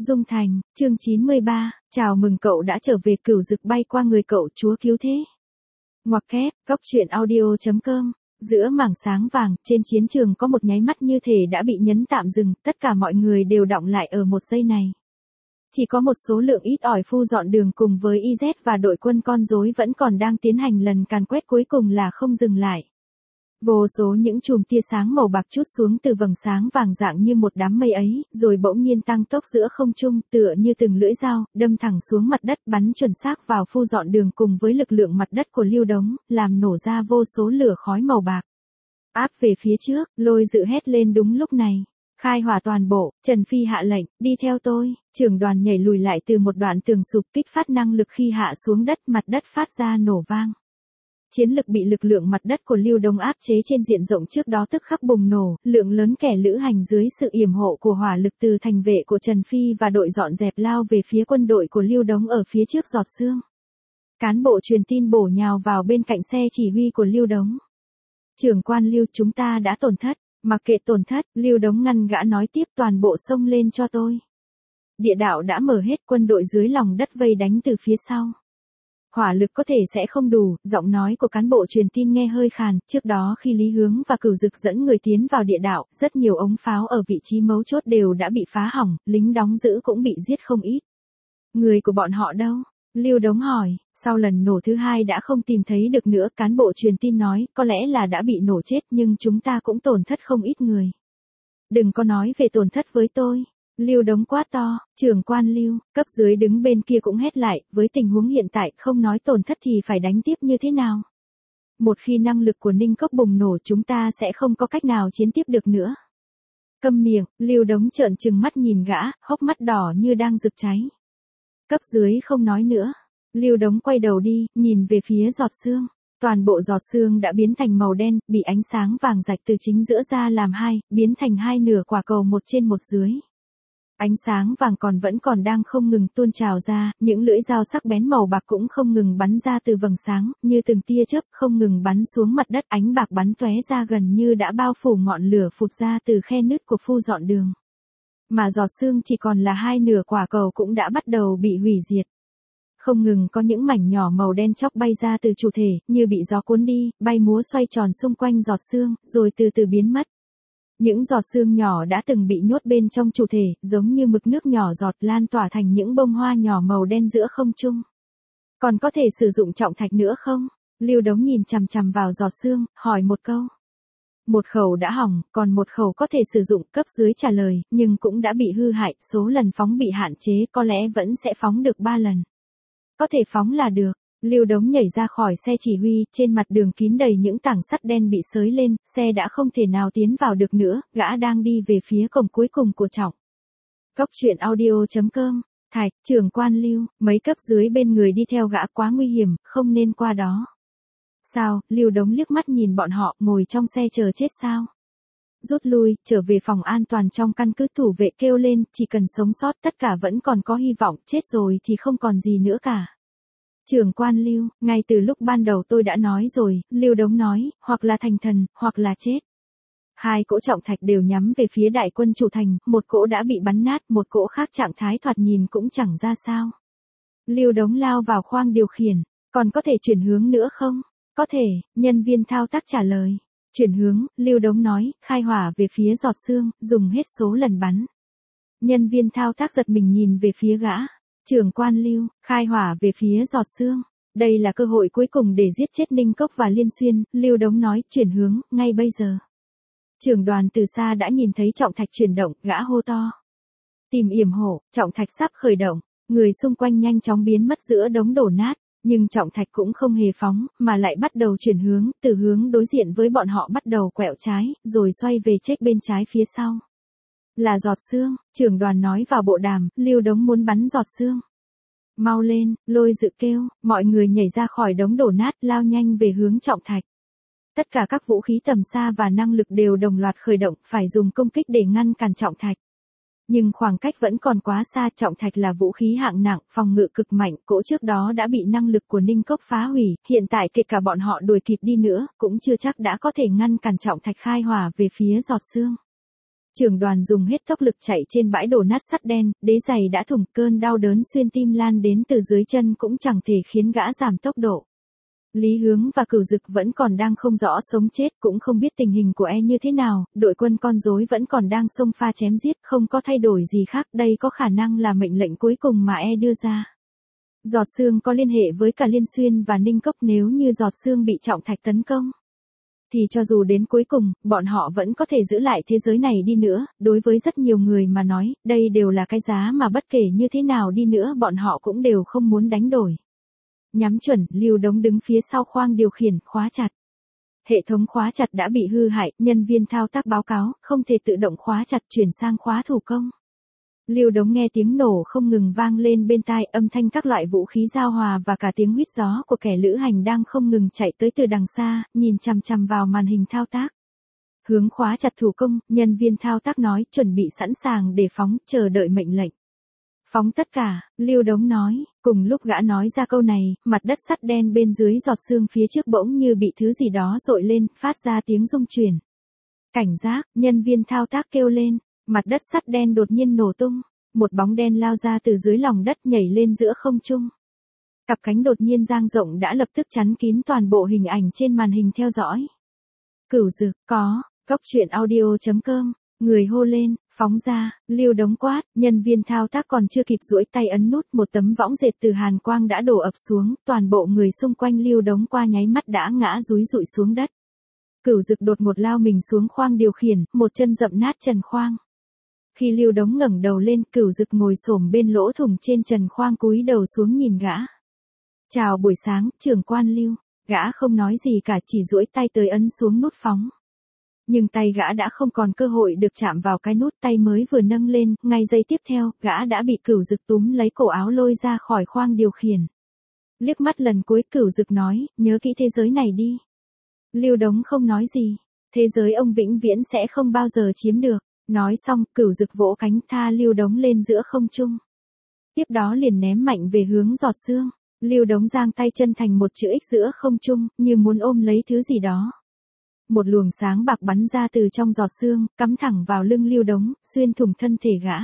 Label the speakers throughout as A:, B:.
A: Dung Thành, chương 93, chào mừng cậu đã trở về Cửu Dực bay qua người cậu chúa cứu thế. Ngoặc kép, góc truyện audio.com, giữa mảng sáng vàng, trên chiến trường có một nháy mắt như thể đã bị nhấn tạm dừng, tất cả mọi người đều đọng lại ở một giây này. Chỉ có một số lượng ít ỏi phu dọn đường cùng với IZ và đội quân con rối vẫn còn đang tiến hành lần càn quét cuối cùng là không dừng lại. Vô số những chùm tia sáng màu bạc trút xuống từ vầng sáng vàng dạng như một đám mây ấy, rồi bỗng nhiên tăng tốc giữa không trung, tựa như từng lưỡi dao, đâm thẳng xuống mặt đất, bắn chuẩn xác vào phu dọn đường cùng với lực lượng mặt đất của Lưu Đống, làm nổ ra vô số lửa khói màu bạc. Áp về phía trước, Lôi Dự hét lên đúng lúc này. Khai hỏa toàn bộ, Trần Phi hạ lệnh, đi theo tôi, trưởng đoàn nhảy lùi lại từ một đoạn tường sụp kích phát năng lực khi hạ xuống đất, mặt đất phát ra nổ vang. Chiến lực bị lực lượng mặt đất của Lưu Đống áp chế trên diện rộng trước đó tức khắc bùng nổ, lượng lớn kẻ lữ hành dưới sự yểm hộ của hỏa lực từ thành vệ của Trần Phi và đội dọn dẹp lao về phía quân đội của Lưu Đống ở phía trước giọt xương. Cán bộ truyền tin bổ nhào vào bên cạnh xe chỉ huy của Lưu Đống. Trưởng quan Lưu, chúng ta đã tổn thất, mặc kệ tổn thất, Lưu Đống ngăn gã nói tiếp, toàn bộ xông lên cho tôi. Địa đạo đã mở hết, quân đội dưới lòng đất vây đánh từ phía sau. Hỏa lực có thể sẽ không đủ, giọng nói của cán bộ truyền tin nghe hơi khàn, trước đó khi Lý Hướng và Cửu Dực dẫn người tiến vào địa đạo, rất nhiều ống pháo ở vị trí mấu chốt đều đã bị phá hỏng, lính đóng giữ cũng bị giết không ít. Người của bọn họ đâu? Lưu Đống hỏi, sau lần nổ thứ hai đã không tìm thấy được nữa, cán bộ truyền tin nói, có lẽ là đã bị nổ chết nhưng chúng ta cũng tổn thất không ít người. Đừng có nói về tổn thất với tôi. Lưu Đống quát to, trưởng quan Lưu, cấp dưới đứng bên kia cũng hét lại, với tình huống hiện tại không nói tổn thất thì phải đánh tiếp như thế nào? Một khi năng lực của Ninh Cốc bùng nổ chúng ta sẽ không có cách nào chiến tiếp được nữa. Câm miệng, Lưu Đống trợn trừng mắt nhìn gã, hốc mắt đỏ như đang rực cháy. Cấp dưới không nói nữa. Lưu Đống quay đầu đi, nhìn về phía giọt xương. Toàn bộ giọt xương đã biến thành màu đen, bị ánh sáng vàng rạch từ chính giữa ra làm hai, biến thành hai nửa quả cầu một trên một dưới. Ánh sáng vàng vẫn còn đang không ngừng tuôn trào ra, những lưỡi dao sắc bén màu bạc cũng không ngừng bắn ra từ vầng sáng, như từng tia chớp không ngừng bắn xuống mặt đất, ánh bạc bắn tóe ra gần như đã bao phủ ngọn lửa phụt ra từ khe nứt của phu dọn đường. Mà giọt xương chỉ còn là hai nửa quả cầu cũng đã bắt đầu bị hủy diệt. Không ngừng có những mảnh nhỏ màu đen chóc bay ra từ chủ thể, như bị gió cuốn đi, bay múa xoay tròn xung quanh giọt xương, rồi từ từ biến mất. Những giọt xương nhỏ đã từng bị nhốt bên trong chủ thể, giống như mực nước nhỏ giọt lan tỏa thành những bông hoa nhỏ màu đen giữa không trung. Còn có thể sử dụng trọng thạch nữa không? Lưu Đống nhìn chằm chằm vào giọt xương, hỏi một câu. Một khẩu đã hỏng, còn một khẩu có thể sử dụng, cấp dưới trả lời, nhưng cũng đã bị hư hại, số lần phóng bị hạn chế, có lẽ vẫn sẽ phóng được 3 lần. Có thể phóng là được. Lưu Đống nhảy ra khỏi xe chỉ huy, trên mặt đường kín đầy những tảng sắt đen bị xới lên, xe đã không thể nào tiến vào được nữa, gã đang đi về phía cổng cuối cùng của trọng. Góc truyện audio.com, Thạch, trưởng quan Lưu, mấy cấp dưới bên người đi theo gã quá nguy hiểm, không nên qua đó. Sao, Lưu Đống liếc mắt nhìn bọn họ, ngồi trong xe chờ chết sao? Rút lui, trở về phòng an toàn trong căn cứ, thủ vệ kêu lên, chỉ cần sống sót tất cả vẫn còn có hy vọng, chết rồi thì không còn gì nữa cả. Trưởng quan Lưu, ngay từ lúc ban đầu tôi đã nói rồi, Lưu Đống nói, hoặc là thành thần, hoặc là chết. Hai cỗ trọng thạch đều nhắm về phía đại quân chủ thành, một cỗ đã bị bắn nát, một cỗ khác trạng thái thoạt nhìn cũng chẳng ra sao. Lưu Đống lao vào khoang điều khiển, còn có thể chuyển hướng nữa không? Có thể, nhân viên thao tác trả lời. Chuyển hướng, Lưu Đống nói, khai hỏa về phía giọt xương, dùng hết số lần bắn. Nhân viên thao tác giật mình nhìn về phía gã. Trưởng quan Lưu, khai hỏa về phía giọt xương. Đây là cơ hội cuối cùng để giết chết Ninh Cốc và Liên Xuyên, Lưu Đống nói, chuyển hướng, ngay bây giờ. Trưởng đoàn từ xa đã nhìn thấy trọng thạch chuyển động, gã hô to. Tìm yểm hộ, trọng thạch sắp khởi động, người xung quanh nhanh chóng biến mất giữa đống đổ nát, nhưng trọng thạch cũng không hề phóng, mà lại bắt đầu chuyển hướng, từ hướng đối diện với bọn họ bắt đầu quẹo trái, rồi xoay về check bên trái phía sau. Là giọt xương, trưởng đoàn nói vào bộ đàm, Lưu Đống muốn bắn giọt xương. Mau lên, Lôi Dự kêu, mọi người nhảy ra khỏi đống đổ nát, lao nhanh về hướng trọng thạch. Tất cả các vũ khí tầm xa và năng lực đều đồng loạt khởi động, phải dùng công kích để ngăn cản trọng thạch. Nhưng khoảng cách vẫn còn quá xa, trọng thạch là vũ khí hạng nặng, phòng ngự cực mạnh, cỗ trước đó đã bị năng lực của Ninh Cốc phá hủy, hiện tại kể cả bọn họ đuổi kịp đi nữa, cũng chưa chắc đã có thể ngăn cản trọng thạch khai hỏa về phía giọt xương. Trưởng đoàn dùng hết tốc lực chạy trên bãi đổ nát sắt đen, đế giày đã thủng, cơn đau đớn xuyên tim lan đến từ dưới chân cũng chẳng thể khiến gã giảm tốc độ. Lý Hướng và Cửu Dực vẫn còn đang không rõ sống chết, cũng không biết tình hình của như thế nào, đội quân con rối vẫn còn đang xông pha chém giết, không có thay đổi gì khác, đây có khả năng là mệnh lệnh cuối cùng mà đưa ra. Giọt Sương có liên hệ với cả Liên Xuyên và Ninh Cốc, nếu như Giọt Sương bị trọng thạch tấn công, thì cho dù đến cuối cùng, bọn họ vẫn có thể giữ lại thế giới này đi nữa, đối với rất nhiều người mà nói, đây đều là cái giá mà bất kể như thế nào đi nữa bọn họ cũng đều không muốn đánh đổi. Nhắm chuẩn, Lưu Đống đứng phía sau khoang điều khiển, khóa chặt. Hệ thống khóa chặt đã bị hư hại, nhân viên thao tác báo cáo, không thể tự động khóa chặt, chuyển sang khóa thủ công. Lưu Đống nghe tiếng nổ không ngừng vang lên bên tai, âm thanh các loại vũ khí giao hòa và cả tiếng huýt gió của kẻ lữ hành đang không ngừng chạy tới từ đằng xa, nhìn chằm chằm vào màn hình thao tác. Hướng khóa chặt thủ công, nhân viên thao tác nói, chuẩn bị sẵn sàng để phóng, chờ đợi mệnh lệnh. Phóng tất cả, Lưu Đống nói, cùng lúc gã nói ra câu này, mặt đất sắt đen bên dưới Giọt Sương phía trước bỗng như bị thứ gì đó dội lên, phát ra tiếng rung chuyển. Cảnh giác, nhân viên thao tác kêu lên, mặt đất sắt đen đột nhiên nổ tung, một bóng đen lao ra từ dưới lòng đất nhảy lên giữa không trung. Cặp cánh đột nhiên dang rộng đã lập tức chắn kín toàn bộ hình ảnh trên màn hình theo dõi. Cửu Dực, có, Cốc Truyện Audio.com. Người hô lên, phóng ra, Lưu Đống quát, nhân viên thao tác còn chưa kịp duỗi tay ấn nút, một tấm võng dệt từ hàn quang đã đổ ập xuống, toàn bộ người xung quanh Lưu Đống qua nháy mắt đã ngã rúi rụi xuống đất. Cửu Dực đột ngột lao mình xuống khoang điều khiển, một chân dậm nát trần khoang. Khi Lưu Đống ngẩng đầu lên, Cửu Dực ngồi xổm bên lỗ thủng trên trần khoang cúi đầu xuống nhìn gã. Chào buổi sáng, trưởng quan Lưu. Gã không nói gì cả, chỉ duỗi tay tới ấn xuống nút phóng. Nhưng tay gã đã không còn cơ hội được chạm vào cái nút, tay mới vừa nâng lên, ngay giây tiếp theo, gã đã bị Cửu Dực túm lấy cổ áo lôi ra khỏi khoang điều khiển. Liếc mắt lần cuối, Cửu Dực nói, nhớ kỹ thế giới này đi. Lưu Đống không nói gì, thế giới ông vĩnh viễn sẽ không bao giờ chiếm được. Nói xong, Cửu Dực vỗ cánh tha Lưu Đống lên giữa không trung. Tiếp đó liền ném mạnh về hướng Giọt Sương. Lưu Đống giang tay chân thành một chữ X giữa không trung, như muốn ôm lấy thứ gì đó. Một luồng sáng bạc bắn ra từ trong Giọt Sương, cắm thẳng vào lưng Lưu Đống, xuyên thủng thân thể gã.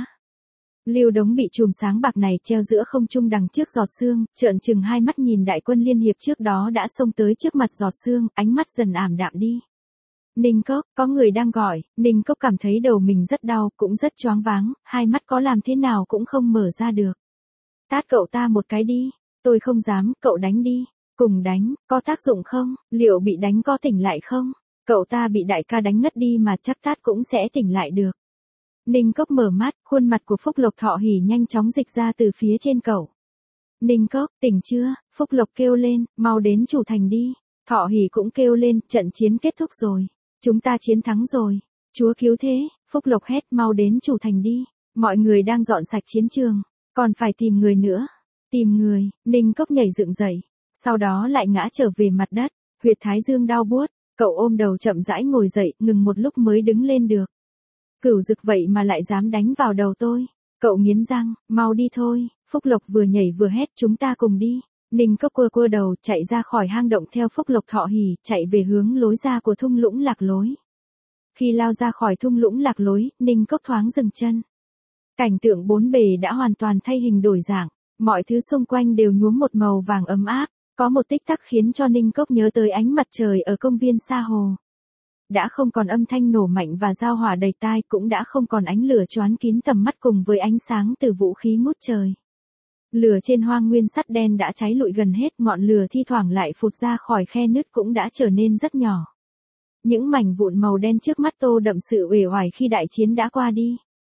A: Lưu Đống bị chùm sáng bạc này treo giữa không trung đằng trước Giọt Sương, trợn trừng hai mắt nhìn đại quân liên hiệp trước đó đã xông tới trước mặt Giọt Sương, ánh mắt dần ảm đạm đi. Ninh Cốc, có người đang gọi, Ninh Cốc cảm thấy đầu mình rất đau, cũng rất choáng váng, hai mắt có làm thế nào cũng không mở ra được. Tát cậu ta một cái đi, tôi không dám, cậu đánh đi, cùng đánh, có tác dụng không, liệu bị đánh có tỉnh lại không? Cậu ta bị đại ca đánh ngất đi mà chắc tát cũng sẽ tỉnh lại được. Ninh Cốc mở mắt, khuôn mặt của Phúc Lộc Thọ Hỉ nhanh chóng dịch ra từ phía trên cậu. Ninh Cốc, tỉnh chưa? Phúc Lộc kêu lên, mau đến chủ thành đi. Thọ Hỉ cũng kêu lên, trận chiến kết thúc rồi. Chúng ta chiến thắng rồi. Chúa cứu thế, Phúc Lộc hét, mau đến chủ thành đi. Mọi người đang dọn sạch chiến trường. Còn phải tìm người nữa. Tìm người, Ninh Cốc nhảy dựng dậy. Sau đó lại ngã trở về mặt đất. Huyệt thái dương đau buốt. Cậu ôm đầu chậm rãi ngồi dậy, ngừng một lúc mới đứng lên được. Cửu Dực vậy mà lại dám đánh vào đầu tôi. Cậu nghiến răng, mau đi thôi. Phúc Lộc vừa nhảy vừa hét, chúng ta cùng đi. Ninh Cốc quơ đầu, chạy ra khỏi hang động theo Phúc Lộc Thọ Hỉ, chạy về hướng lối ra của thung lũng lạc lối. Khi lao ra khỏi thung lũng lạc lối, Ninh Cốc thoáng dừng chân. Cảnh tượng bốn bề đã hoàn toàn thay hình đổi dạng, mọi thứ xung quanh đều nhuốm một màu vàng ấm áp. Có một tích tắc khiến cho Ninh Cốc nhớ tới ánh mặt trời ở công viên Sa Hồ. Đã không còn âm thanh nổ mạnh và giao hỏa đầy tai, cũng đã không còn ánh lửa choán kín tầm mắt cùng với ánh sáng từ vũ khí ngút trời. Lửa trên hoang nguyên sắt đen đã cháy lụi gần hết, ngọn lửa thi thoảng lại phụt ra khỏi khe nứt cũng đã trở nên rất nhỏ. Những mảnh vụn màu đen trước mắt tô đậm sự uể oải khi đại chiến đã qua đi.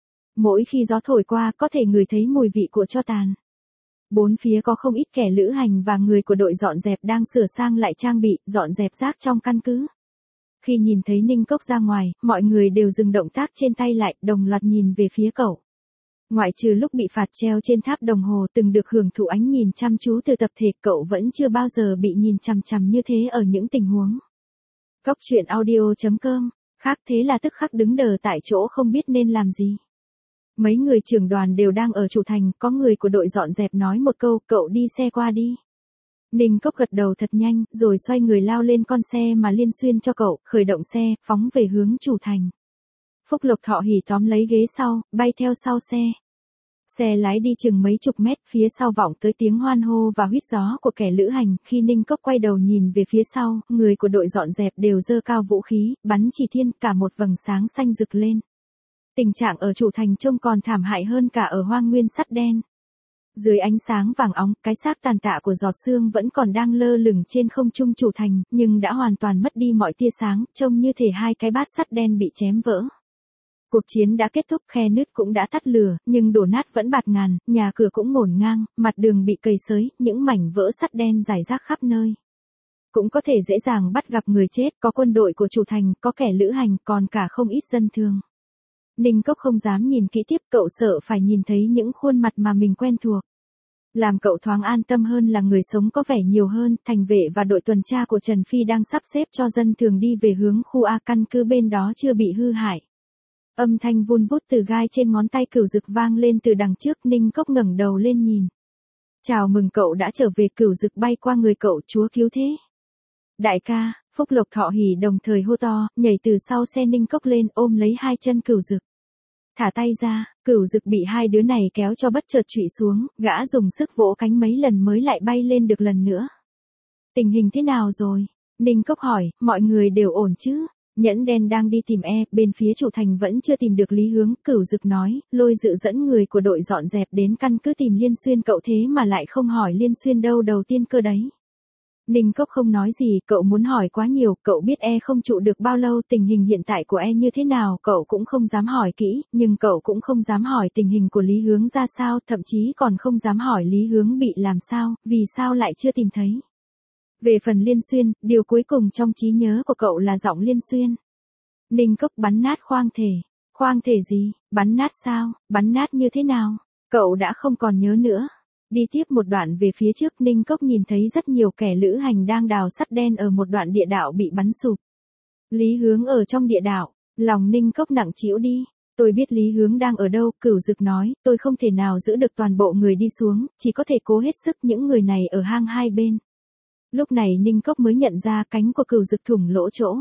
A: Mỗi khi gió thổi qua có thể ngửi thấy mùi vị của tro tàn. Bốn phía có không ít kẻ lữ hành và người của đội dọn dẹp đang sửa sang lại trang bị, dọn dẹp rác trong căn cứ. Khi nhìn thấy Ninh Cốc ra ngoài, mọi người đều dừng động tác trên tay lại, đồng loạt nhìn về phía cậu. Ngoại trừ lúc bị phạt treo trên tháp đồng hồ từng được hưởng thụ ánh nhìn chăm chú từ tập thể, cậu vẫn chưa bao giờ bị nhìn chằm chằm như thế ở những tình huống. Cốc Truyện Audio.com, khác thế là tức khắc đứng đờ tại chỗ không biết nên làm gì. Mấy người trưởng đoàn đều đang ở chủ thành, có người của đội dọn dẹp nói một câu, cậu đi xe qua đi. Ninh Cốc gật đầu thật nhanh, rồi xoay người lao lên con xe mà Liên Xuyên cho cậu, khởi động xe, phóng về hướng chủ thành. Phúc Lộc Thọ hỉ tóm lấy ghế sau, bay theo sau xe. Xe lái đi chừng mấy chục mét, phía sau vọng tới tiếng hoan hô và huýt gió của kẻ lữ hành. Khi Ninh Cốc quay đầu nhìn về phía sau, người của đội dọn dẹp đều giơ cao vũ khí, bắn chỉ thiên, cả một vầng sáng xanh rực lên. Tình trạng ở Chủ Thành trông còn thảm hại hơn cả ở hoang nguyên sắt đen. Dưới ánh sáng vàng óng, cái xác tàn tạ của Giọt Sương vẫn còn đang lơ lửng trên không trung Chủ Thành, nhưng đã hoàn toàn mất đi mọi tia sáng, trông như thể hai cái bát sắt đen bị chém vỡ. Cuộc chiến đã kết thúc, khe nứt cũng đã tắt lửa, nhưng đổ nát vẫn bạt ngàn, nhà cửa cũng ngổn ngang, mặt đường bị cầy xới, những mảnh vỡ sắt đen rải rác khắp nơi. Cũng có thể dễ dàng bắt gặp người chết, có quân đội của Chủ Thành, có kẻ lữ hành, còn cả không ít dân thường. Ninh Cốc không dám nhìn kỹ tiếp, cậu sợ phải nhìn thấy những khuôn mặt mà mình quen thuộc. Làm cậu thoáng an tâm hơn là người sống có vẻ nhiều hơn, thành vệ và đội tuần tra của Trần Phi đang sắp xếp cho dân thường đi về hướng khu A, căn cứ bên đó chưa bị hư hại. Âm thanh vun vút từ gai trên ngón tay Cửu Dực vang lên từ đằng trước, Ninh Cốc ngẩng đầu lên nhìn. Chào mừng cậu đã trở về, Cửu Dực bay qua người cậu, chúa cứu thế. Đại ca, Phúc Lộc Thọ hỉ đồng thời hô to, nhảy từ sau xe Ninh Cốc lên ôm lấy hai chân Cửu Dực. Thả tay ra, Cửu Dực bị hai đứa này kéo cho bất chợt trụy xuống, gã dùng sức vỗ cánh mấy lần mới lại bay lên được lần nữa. Tình hình thế nào rồi? Ninh Cốc hỏi, mọi người đều ổn chứ? Nhẫn đen đang đi tìm bên phía Chủ Thành vẫn chưa tìm được Lý Hướng, Cửu Dực nói, Lôi Dự dẫn người của đội dọn dẹp đến căn cứ tìm Liên Xuyên, cậu thế mà lại không hỏi Liên Xuyên đâu đầu tiên cơ đấy. Ninh Cốc không nói gì, cậu muốn hỏi quá nhiều, cậu biết không trụ được bao lâu, tình hình hiện tại của như thế nào, cậu cũng không dám hỏi kỹ, nhưng cậu cũng không dám hỏi tình hình của Lý Hướng ra sao, thậm chí còn không dám hỏi Lý Hướng bị làm sao, vì sao lại chưa tìm thấy. Về phần Liên Xuyên, điều cuối cùng trong trí nhớ của cậu là giọng Liên Xuyên. Ninh Cốc bắn nát khoang thể. Khoang thể gì? Bắn nát sao? Bắn nát như thế nào? Cậu đã không còn nhớ nữa. Đi tiếp một đoạn về phía trước, Ninh Cốc nhìn thấy rất nhiều kẻ lữ hành đang đào sắt đen ở một đoạn địa đạo bị bắn sụp. Lý Hướng ở trong địa đạo, lòng Ninh Cốc nặng trĩu đi. Tôi biết Lý Hướng đang ở đâu, Cửu Dực nói, tôi không thể nào giữ được toàn bộ người đi xuống, chỉ có thể cố hết sức, những người này ở hang hai bên. Lúc này Ninh Cốc mới nhận ra cánh của Cửu Dực thủng lỗ chỗ.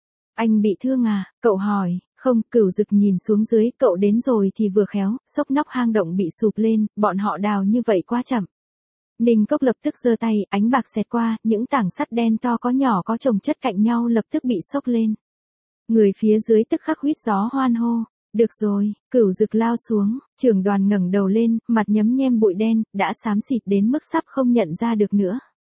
A: Anh bị thương à? Cậu hỏi. Không, Cửu Dực nhìn xuống dưới, cậu đến rồi thì vừa khéo, xốc nóc hang động bị sụp lên, bọn họ đào như vậy quá chậm. Ninh Cốc lập tức giơ tay, ánh bạc xẹt qua, những tảng sắt đen to có nhỏ có chồng chất cạnh nhau lập tức bị xốc lên. Người phía dưới tức khắc huýt gió hoan hô. Được rồi, Cửu Dực lao xuống, trưởng đoàn ngẩng đầu lên, mặt nhấm nhem bụi đen, đã xám xịt đến mức sắp không nhận ra được nữa.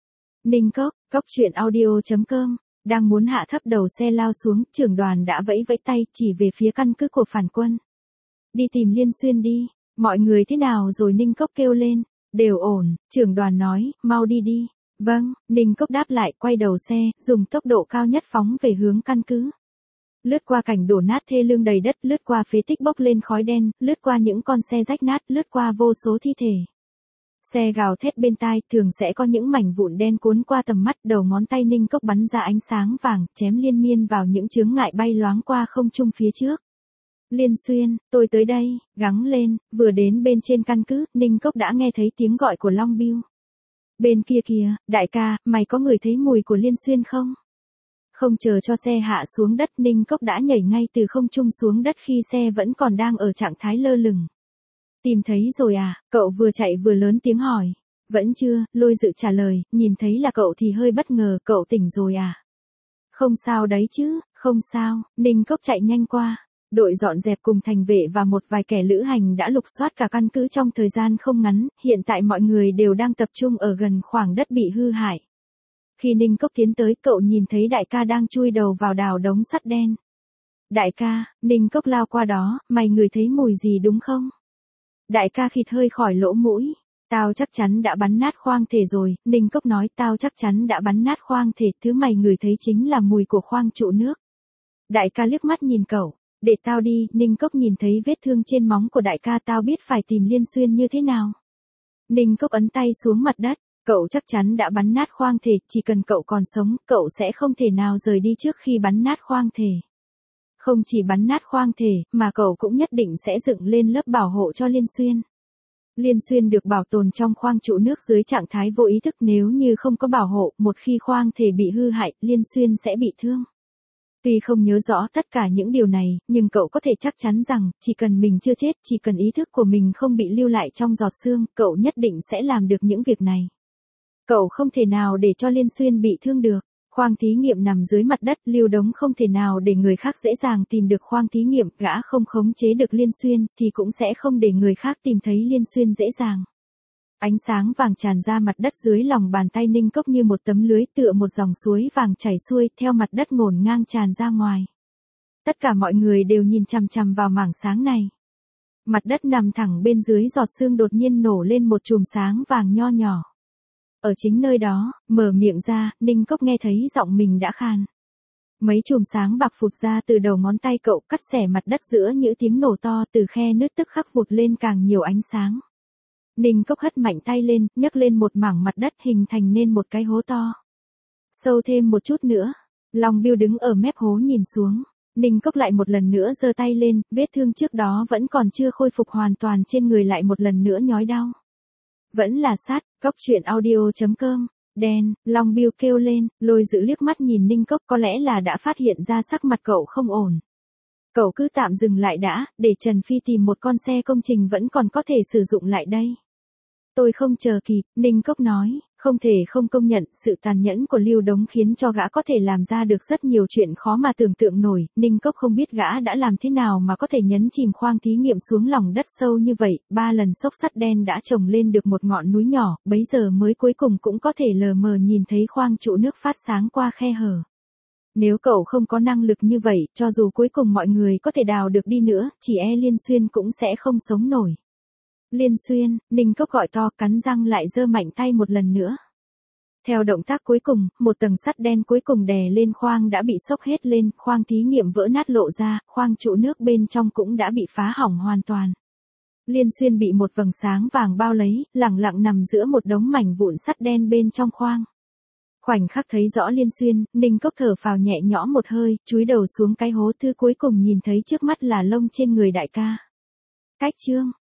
A: Ninh Cốc, coctruyện.audio.com, đang muốn hạ thấp đầu xe lao xuống, trưởng đoàn đã vẫy vẫy tay chỉ về phía căn cứ của phản quân. Đi tìm Liên Xuyên đi, mọi người thế nào rồi? Ninh Cốc kêu lên. Đều ổn, trưởng đoàn nói, mau đi đi. Vâng, Ninh Cốc đáp lại, quay đầu xe, dùng tốc độ cao nhất phóng về hướng căn cứ. Lướt qua cảnh đổ nát thê lương đầy đất, lướt qua phế tích bốc lên khói đen, lướt qua những con xe rách nát, lướt qua vô số thi thể. Xe gào thét bên tai, thường sẽ có những mảnh vụn đen cuốn qua tầm mắt, đầu ngón tay Ninh Cốc bắn ra ánh sáng vàng, chém liên miên vào những chướng ngại bay loáng qua không trung phía trước. Liên Xuyên, tôi tới đây, gắng lên, vừa đến bên trên căn cứ, Ninh Cốc đã nghe thấy tiếng gọi của Long Biêu. Bên kia kìa, đại ca, mày có ngửi thấy mùi của Liên Xuyên không? Không chờ cho xe hạ xuống đất, Ninh Cốc đã nhảy ngay từ không trung xuống đất khi xe vẫn còn đang ở trạng thái lơ lửng. Tìm thấy rồi à? Cậu vừa chạy vừa lớn tiếng hỏi. Vẫn chưa, Lôi Dự trả lời, nhìn thấy là cậu thì hơi bất ngờ, cậu tỉnh rồi à? Không sao đấy chứ, không sao, Ninh Cốc chạy nhanh qua. Đội dọn dẹp cùng thành vệ và một vài kẻ lữ hành đã lục soát cả căn cứ trong thời gian không ngắn, hiện tại mọi người đều đang tập trung ở gần khoảng đất bị hư hại. Khi Ninh Cốc tiến tới, cậu nhìn thấy đại ca đang chui đầu vào đào đống sắt đen. Đại ca, Ninh Cốc lao qua đó, mày ngửi thấy mùi gì đúng không? Đại ca khịt hơi khỏi lỗ mũi. Tao chắc chắn đã bắn nát khoang thể rồi, Ninh Cốc nói, tao chắc chắn đã bắn nát khoang thể, thứ mày ngửi thấy chính là mùi của khoang trụ nước. Đại ca liếc mắt nhìn cậu, để tao đi, Ninh Cốc nhìn thấy vết thương trên móng của đại ca, tao biết phải tìm Liên Xuyên như thế nào. Ninh Cốc ấn tay xuống mặt đất, cậu chắc chắn đã bắn nát khoang thể, chỉ cần cậu còn sống, cậu sẽ không thể nào rời đi trước khi bắn nát khoang thể. Không chỉ bắn nát khoang thể, mà cậu cũng nhất định sẽ dựng lên lớp bảo hộ cho Liên Xuyên. Liên Xuyên được bảo tồn trong khoang trụ nước dưới trạng thái vô ý thức, nếu như không có bảo hộ, một khi khoang thể bị hư hại, Liên Xuyên sẽ bị thương. Tuy không nhớ rõ tất cả những điều này, nhưng cậu có thể chắc chắn rằng, chỉ cần mình chưa chết, chỉ cần ý thức của mình không bị lưu lại trong giọt xương, cậu nhất định sẽ làm được những việc này. Cậu không thể nào để cho Liên Xuyên bị thương được. Khoang thí nghiệm nằm dưới mặt đất, Lưu Đống không thể nào để người khác dễ dàng tìm được khoang thí nghiệm, gã không khống chế được Liên Xuyên, thì cũng sẽ không để người khác tìm thấy Liên Xuyên dễ dàng. Ánh sáng vàng tràn ra mặt đất dưới lòng bàn tay Ninh Cốc như một tấm lưới, tựa một dòng suối vàng chảy xuôi, theo mặt đất ngổn ngang tràn ra ngoài. Tất cả mọi người đều nhìn chằm chằm vào mảng sáng này. Mặt đất nằm thẳng bên dưới giọt sương đột nhiên nổ lên một chùm sáng vàng nho nhỏ. Ở chính nơi đó, mở miệng ra, Ninh Cốc nghe thấy giọng mình đã khan. Mấy chùm sáng bạc phụt ra từ đầu ngón tay cậu, cắt xẻ mặt đất giữa những tiếng nổ to, từ khe nứt tức khắc vụt lên càng nhiều ánh sáng. Ninh Cốc hất mạnh tay lên, nhấc lên một mảng mặt đất hình thành nên một cái hố to. Sâu thêm một chút nữa. Long Biêu đứng ở mép hố nhìn xuống. Ninh Cốc lại một lần nữa giơ tay lên, vết thương trước đó vẫn còn chưa khôi phục hoàn toàn trên người lại một lần nữa nhói đau. Vẫn là sát, goctruyện.audio.com. Đen, Long Biêu kêu lên, Lôi Dự liếc mắt nhìn Ninh Cốc, có lẽ là đã phát hiện ra sắc mặt cậu không ổn. Cậu cứ tạm dừng lại đã, để Trần Phi tìm một con xe công trình vẫn còn có thể sử dụng lại đây. Tôi không chờ kịp, Ninh Cốc nói, không thể không công nhận, sự tàn nhẫn của Lưu Đống khiến cho gã có thể làm ra được rất nhiều chuyện khó mà tưởng tượng nổi. Ninh Cốc không biết gã đã làm thế nào mà có thể nhấn chìm khoang thí nghiệm xuống lòng đất sâu như vậy, 3 lần xốc sắt đen đã trồng lên được một ngọn núi nhỏ, bấy giờ mới cuối cùng cũng có thể lờ mờ nhìn thấy khoang trụ nước phát sáng qua khe hở. Nếu cậu không có năng lực như vậy, cho dù cuối cùng mọi người có thể đào được đi nữa, chỉ e Liên Xuyên cũng sẽ không sống nổi. Liên Xuyên, Ninh Cốc gọi to, cắn răng lại giơ mạnh tay một lần nữa. Theo động tác cuối cùng, một tầng sắt đen cuối cùng đè lên khoang đã bị xốc hết lên, khoang thí nghiệm vỡ nát lộ ra, khoang trụ nước bên trong cũng đã bị phá hỏng hoàn toàn. Liên Xuyên bị một vầng sáng vàng bao lấy, lẳng lặng nằm giữa một đống mảnh vụn sắt đen bên trong khoang. Khoảnh khắc thấy rõ Liên Xuyên, Ninh Cốc thở phào nhẹ nhõm một hơi, chúi đầu xuống cái hố, thứ cuối cùng nhìn thấy trước mắt là lông trên người đại ca. Cách chương